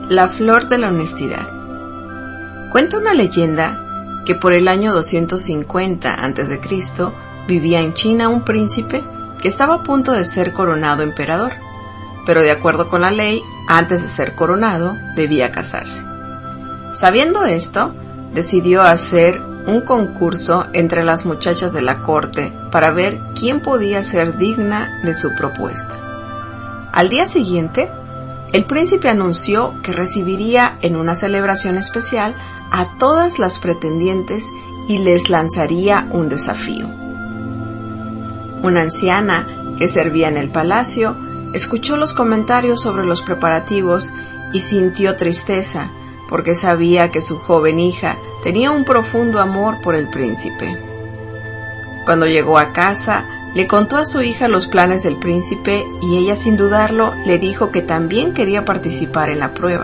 La flor de la honestidad. Cuenta una leyenda que por el año 250 a.C. vivía en China un príncipe que estaba a punto de ser coronado emperador, pero de acuerdo con la ley, antes de ser coronado, debía casarse. Sabiendo esto, decidió hacer un concurso entre las muchachas de la corte para ver quién podía ser digna de su propuesta. Al día siguiente, el príncipe anunció que recibiría en una celebración especial a todas las pretendientes y les lanzaría un desafío. Una anciana que servía en el palacio escuchó los comentarios sobre los preparativos y sintió tristeza porque sabía que su joven hija tenía un profundo amor por el príncipe. Cuando llegó a casa, le contó a su hija los planes del príncipe y ella, sin dudarlo, le dijo que también quería participar en la prueba.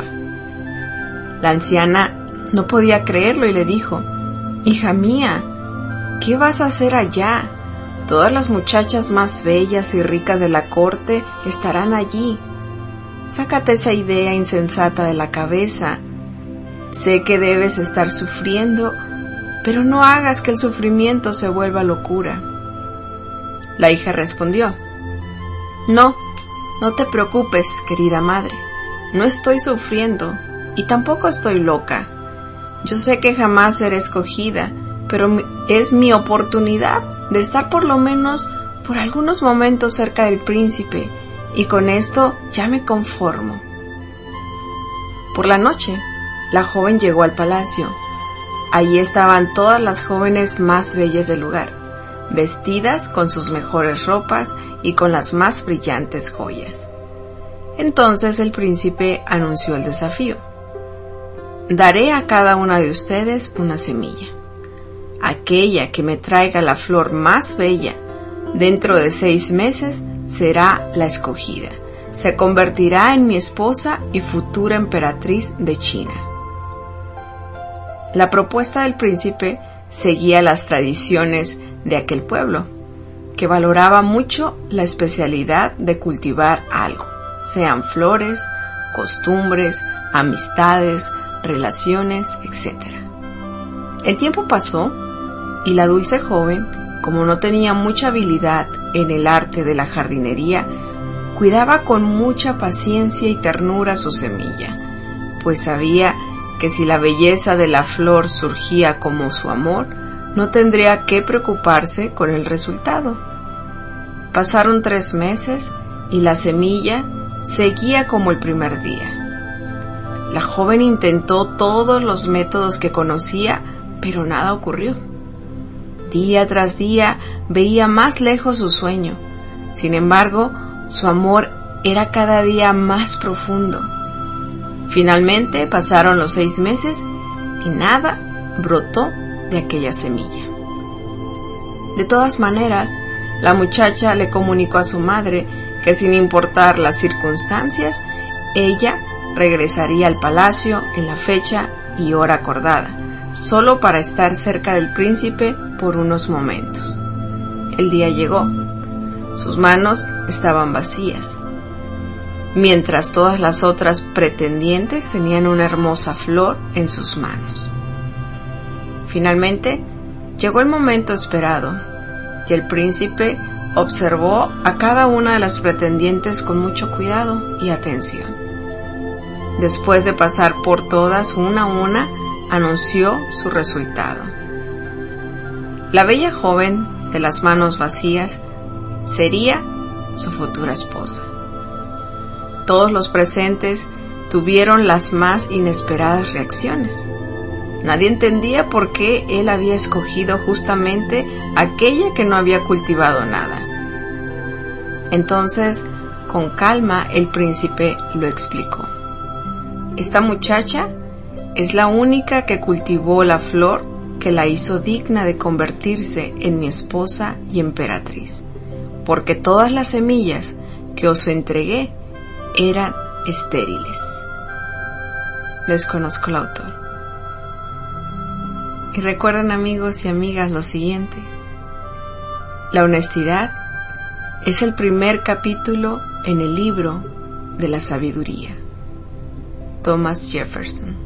La anciana no podía creerlo y le dijo: «Hija mía, ¿qué vas a hacer allá? Todas las muchachas más bellas y ricas de la corte estarán allí. Sácate esa idea insensata de la cabeza. Sé que debes estar sufriendo, pero no hagas que el sufrimiento se vuelva locura». La hija respondió: No te preocupes, querida madre. No estoy sufriendo y tampoco estoy loca. Yo sé que jamás seré escogida, pero es mi oportunidad de estar por lo menos por algunos momentos cerca del príncipe, y con esto ya me conformo. Por la noche, la joven llegó al palacio. Allí estaban todas las jóvenes más bellas del lugar, vestidas con sus mejores ropas y con las más brillantes joyas. Entonces el príncipe anunció el desafío: «Daré a cada una de ustedes una semilla. Aquella que me traiga la flor más bella, dentro de 6 meses será la escogida. Se convertirá en mi esposa y futura emperatriz de China». La propuesta del príncipe seguía las tradiciones de aquel pueblo, que valoraba mucho la especialidad de cultivar algo, sean flores, costumbres, amistades, relaciones, etc. El tiempo pasó y la dulce joven, como no tenía mucha habilidad en el arte de la jardinería, cuidaba con mucha paciencia y ternura su semilla, pues sabía que si la belleza de la flor surgía como su amor, no tendría que preocuparse con el resultado. Pasaron 3 meses y la semilla seguía como el primer día. La joven intentó todos los métodos que conocía, pero nada ocurrió. Día tras día veía más lejos su sueño. Sin embargo, su amor era cada día más profundo. Finalmente pasaron los 6 meses y nada brotó de aquella semilla. De todas maneras, la muchacha le comunicó a su madre que, sin importar las circunstancias, ella regresaría al palacio en la fecha y hora acordada, solo para estar cerca del príncipe por unos momentos. El día llegó. Sus manos estaban vacías, mientras todas las otras pretendientes tenían una hermosa flor en sus manos. Finalmente, llegó el momento esperado, y el príncipe observó a cada una de las pretendientes con mucho cuidado y atención. Después de pasar por todas una a una, anunció su resultado. La bella joven de las manos vacías sería su futura esposa. Todos los presentes tuvieron las más inesperadas reacciones. Nadie entendía por qué él había escogido justamente aquella que no había cultivado nada. Entonces, con calma, el príncipe lo explicó. Esta muchacha es la única que cultivó la flor que la hizo digna de convertirse en mi esposa y emperatriz, porque todas las semillas que os entregué eran estériles. Desconozco el autor. Y recuerden, amigos y amigas, lo siguiente: la honestidad es el primer capítulo en el libro de la sabiduría. Thomas Jefferson.